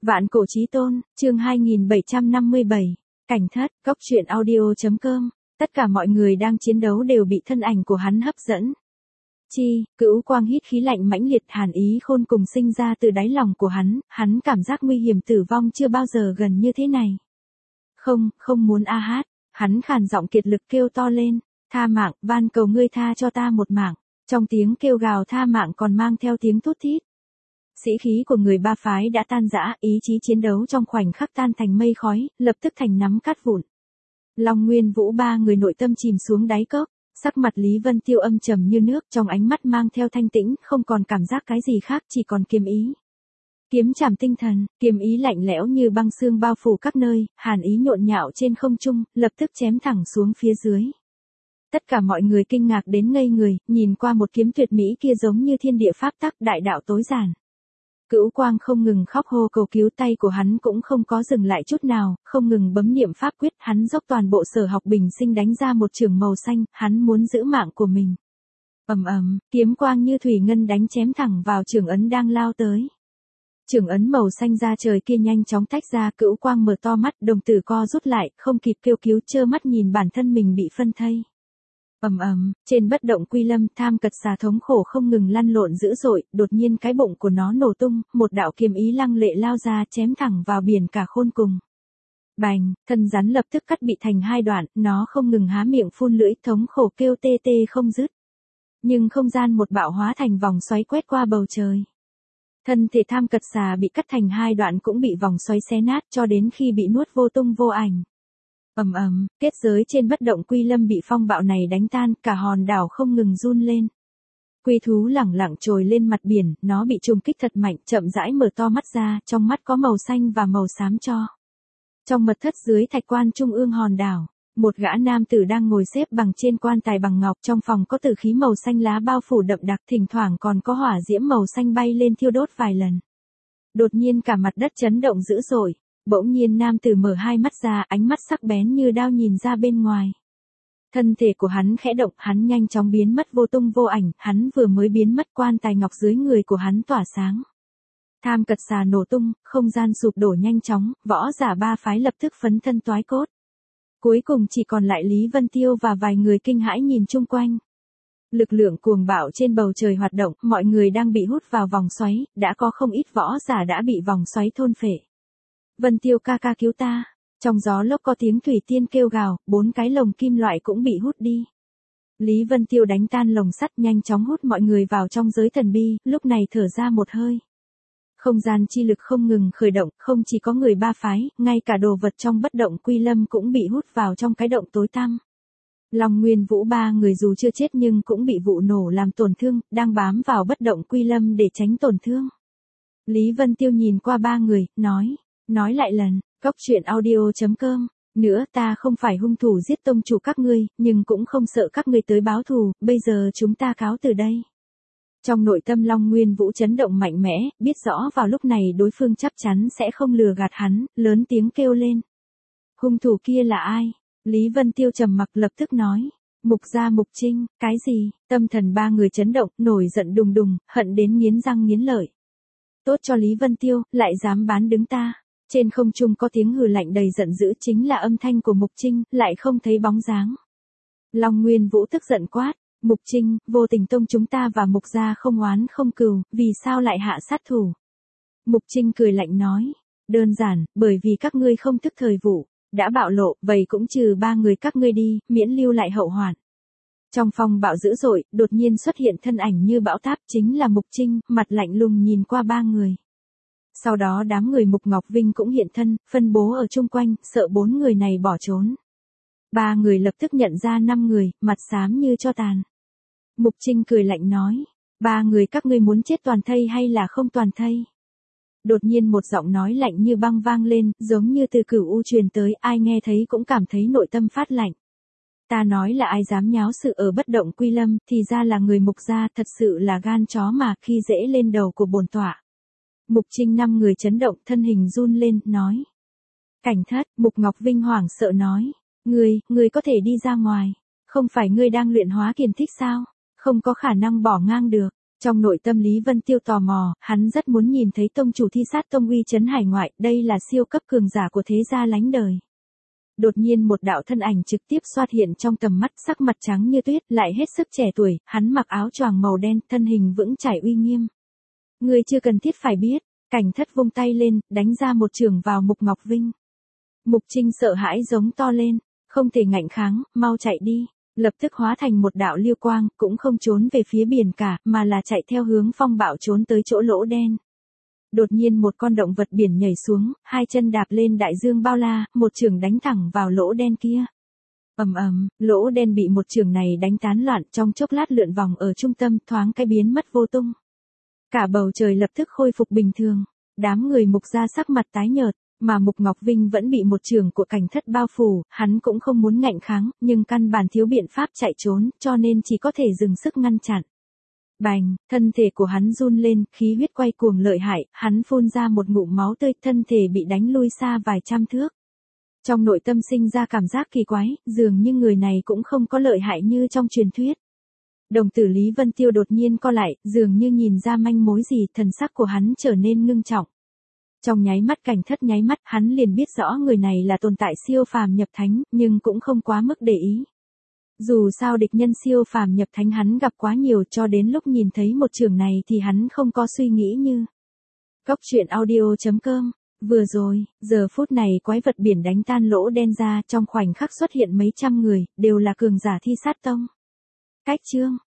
Vạn cổ chí tôn, chương 2757. Cảnh thất, góc truyện audio.com. Tất cả mọi người đang chiến đấu đều bị thân ảnh của hắn hấp dẫn. Cửu quang hít khí lạnh mãnh liệt, hàn ý khôn cùng sinh ra từ đáy lòng của hắn cảm giác nguy hiểm tử vong chưa bao giờ gần như thế này. Không muốn a hát, hắn khàn giọng kiệt lực kêu to lên, tha mạng, van cầu ngươi tha cho ta một mạng. Trong tiếng kêu gào tha mạng còn mang theo tiếng thút thít. Sĩ khí của người ba phái đã tan rã, ý chí chiến đấu trong khoảnh khắc tan thành mây khói, lập tức thành nắm cát vụn. Long Nguyên Vũ ba người nội tâm chìm xuống đáy cốc, sắc mặt Lý Vân Tiêu âm trầm như nước, trong ánh mắt mang theo thanh tĩnh, không còn cảm giác cái gì khác, chỉ còn kiếm ý. Kiếm chảm tinh thần, kiếm ý lạnh lẽo như băng xương bao phủ các nơi, hàn ý nhộn nhạo trên không trung, lập tức chém thẳng xuống phía dưới. Tất cả mọi người kinh ngạc đến ngây người, nhìn qua một kiếm tuyệt mỹ kia giống như thiên địa pháp tắc, đại đạo tối giản. Cửu quang không ngừng khóc hô cầu cứu, tay của hắn cũng không có dừng lại chút nào, không ngừng bấm niệm pháp quyết, hắn dốc toàn bộ sở học bình sinh đánh ra một chưởng màu xanh, hắn muốn giữ mạng của mình. Ầm, kiếm quang như thủy ngân đánh chém thẳng vào chưởng ấn đang lao tới. Chưởng ấn màu xanh ra trời kia nhanh chóng tách ra, Cửu quang mở to mắt, đồng tử co rút lại, không kịp kêu cứu, trơ mắt nhìn bản thân mình bị phân thây. Trên bất động quy lâm, Tham Cật Xà thống khổ không ngừng lăn lộn dữ dội, đột nhiên cái bụng của nó nổ tung, một đạo kiếm ý lăng lệ lao ra chém thẳng vào biển cả khôn cùng. Bành, thân rắn lập tức cắt bị thành hai đoạn, nó không ngừng há miệng phun lưỡi, thống khổ kêu tê tê không dứt. Nhưng không gian một bạo hóa thành vòng xoáy quét qua bầu trời. Thân thể Tham Cật Xà bị cắt thành hai đoạn cũng bị vòng xoáy xé nát cho đến khi bị nuốt vô tung vô ảnh. Kết giới trên bất động quy lâm bị phong bạo này đánh tan, cả hòn đảo không ngừng run lên. Quy thú lẳng lặng trồi lên mặt biển, nó bị trùng kích thật mạnh, chậm rãi mở to mắt ra, trong mắt có màu xanh và màu xám cho. Trong mật thất dưới thạch quan trung ương hòn đảo, một gã nam tử đang ngồi xếp bằng trên quan tài bằng ngọc, trong phòng có tử khí màu xanh lá bao phủ đậm đặc, thỉnh thoảng còn có hỏa diễm màu xanh bay lên thiêu đốt vài lần. Đột nhiên cả mặt đất chấn động dữ dội. Bỗng nhiên nam tử mở hai mắt ra, ánh mắt sắc bén như đao nhìn ra bên ngoài. Thân thể của hắn khẽ động, hắn nhanh chóng biến mất vô tung vô ảnh, hắn vừa mới biến mất, quan tài ngọc dưới người của hắn tỏa sáng. Tham Cật Xà nổ tung, không gian sụp đổ nhanh chóng, võ giả ba phái lập tức phấn thân toái cốt. Cuối cùng chỉ còn lại Lý Vân Tiêu và vài người kinh hãi nhìn chung quanh. Lực lượng cuồng bạo trên bầu trời hoạt động, mọi người đang bị hút vào vòng xoáy, đã có không ít võ giả đã bị vòng xoáy thôn phệ. Vân Tiêu ca ca cứu ta. Trong gió lốc có tiếng thủy tiên kêu gào, 4 cái lồng kim loại cũng bị hút đi. Lý Vân Tiêu đánh tan lồng sắt, nhanh chóng hút mọi người vào trong giới thần bi, lúc này thở ra một hơi. Không gian chi lực không ngừng khởi động, không chỉ có người ba phái, ngay cả đồ vật trong bất động quy lâm cũng bị hút vào trong cái động tối tăm. Long Nguyên Vũ ba người dù chưa chết nhưng cũng bị vụ nổ làm tổn thương, đang bám vào bất động quy lâm để tránh tổn thương. Lý Vân Tiêu nhìn qua ba người, nói lại lần, góc truyện audio.com, nữa ta không phải hung thủ giết tông chủ các ngươi, nhưng cũng không sợ các ngươi tới báo thù, bây giờ chúng ta cáo từ đây. Trong nội tâm Long Nguyên Vũ chấn động mạnh mẽ, biết rõ vào lúc này đối phương chắc chắn sẽ không lừa gạt hắn, lớn tiếng kêu lên. Hung thủ kia là ai? Lý Vân Tiêu trầm mặc lập tức nói. Mục Gia Mục Trinh, cái gì? Tâm thần ba người chấn động, nổi giận đùng đùng, hận đến nghiến răng nghiến lợi. Tốt cho Lý Vân Tiêu, lại dám bán đứng ta. Trên không trung có tiếng hừ lạnh đầy giận dữ, chính là âm thanh của Mục Trinh, lại không thấy bóng dáng. Long Nguyên Vũ tức giận quát, Mục Trinh, vô tình tông chúng ta và Mục gia không oán không cừu, vì sao lại hạ sát thủ? Mục Trinh cười lạnh nói, đơn giản, bởi vì các ngươi không thức thời vụ, đã bạo lộ, vậy cũng trừ ba người các ngươi đi, miễn lưu lại hậu hoạn. Trong phong bạo dữ dội, đột nhiên xuất hiện thân ảnh như bão táp, chính là Mục Trinh, mặt lạnh lùng nhìn qua ba người. Sau đó đám người Mục Ngọc Vinh cũng hiện thân, phân bố ở chung quanh, sợ 4 người này bỏ trốn. Ba người lập tức nhận ra 5 người, mặt xám như tro tàn. Mục Trinh cười lạnh nói, ba người các ngươi muốn chết toàn thây hay là không toàn thây? Đột nhiên một giọng nói lạnh như băng vang lên, giống như từ cửu u truyền tới, ai nghe thấy cũng cảm thấy nội tâm phát lạnh. Ta nói là ai dám nháo sự ở bất động quy lâm, thì ra là người Mục gia, thật sự là gan chó mà, khi dễ lên đầu của bổn tọa. Mục Trinh 5 người chấn động, thân hình run lên, nói. Cảnh thất, Mục Ngọc Vinh hoảng sợ nói. Ngươi có thể đi ra ngoài. Không phải ngươi đang luyện hóa kiền thích sao? Không có khả năng bỏ ngang được. Trong nội tâm Lý Vân Tiêu tò mò, hắn rất muốn nhìn thấy tông chủ thi sát tông uy chấn hải ngoại, đây là siêu cấp cường giả của thế gia lánh đời. Đột nhiên một đạo thân ảnh trực tiếp xuất hiện trong tầm mắt, sắc mặt trắng như tuyết, lại hết sức trẻ tuổi, hắn mặc áo choàng màu đen, thân hình vững chãi uy nghiêm. Ngươi chưa cần thiết phải biết, Cảnh Thất vung tay lên, đánh ra một chưởng vào Mục Ngọc Vinh. Mục Trinh sợ hãi giống to lên, không thể ngạnh kháng, mau chạy đi. Lập tức hóa thành một đạo lưu quang, cũng không trốn về phía biển cả, mà là chạy theo hướng phong bạo trốn tới chỗ lỗ đen. Đột nhiên một con động vật biển nhảy xuống, hai chân đạp lên đại dương bao la, một chưởng đánh thẳng vào lỗ đen kia. Ầm ầm, lỗ đen bị một chưởng này đánh tán loạn, trong chốc lát lượn vòng ở trung tâm, thoáng cái biến mất vô tung. Cả bầu trời lập tức khôi phục bình thường, đám người Mục gia sắc mặt tái nhợt, mà Mục Ngọc Vinh vẫn bị một chưởng của Cảnh Thất bao phủ, hắn cũng không muốn ngạnh kháng, nhưng căn bản thiếu biện pháp chạy trốn, cho nên chỉ có thể dừng sức ngăn chặn. Bành, thân thể của hắn run lên, khí huyết quay cuồng lợi hại, hắn phun ra một ngụm máu tươi, thân thể bị đánh lui xa vài trăm thước. Trong nội tâm sinh ra cảm giác kỳ quái, dường như người này cũng không có lợi hại như trong truyền thuyết. Đồng tử Lý Vân Tiêu đột nhiên co lại, dường như nhìn ra manh mối gì, thần sắc của hắn trở nên ngưng trọng. Trong nháy mắt Cảnh Thất nháy mắt, hắn liền biết rõ người này là tồn tại siêu phàm nhập thánh, nhưng cũng không quá mức để ý. Dù sao địch nhân siêu phàm nhập thánh hắn gặp quá nhiều, cho đến lúc nhìn thấy một trường này thì hắn không có suy nghĩ như. Góc truyện audio.com. Vừa rồi, giờ phút này quái vật biển đánh tan lỗ đen ra, trong khoảnh khắc xuất hiện mấy trăm người, đều là cường giả thi sát tông. Cách chương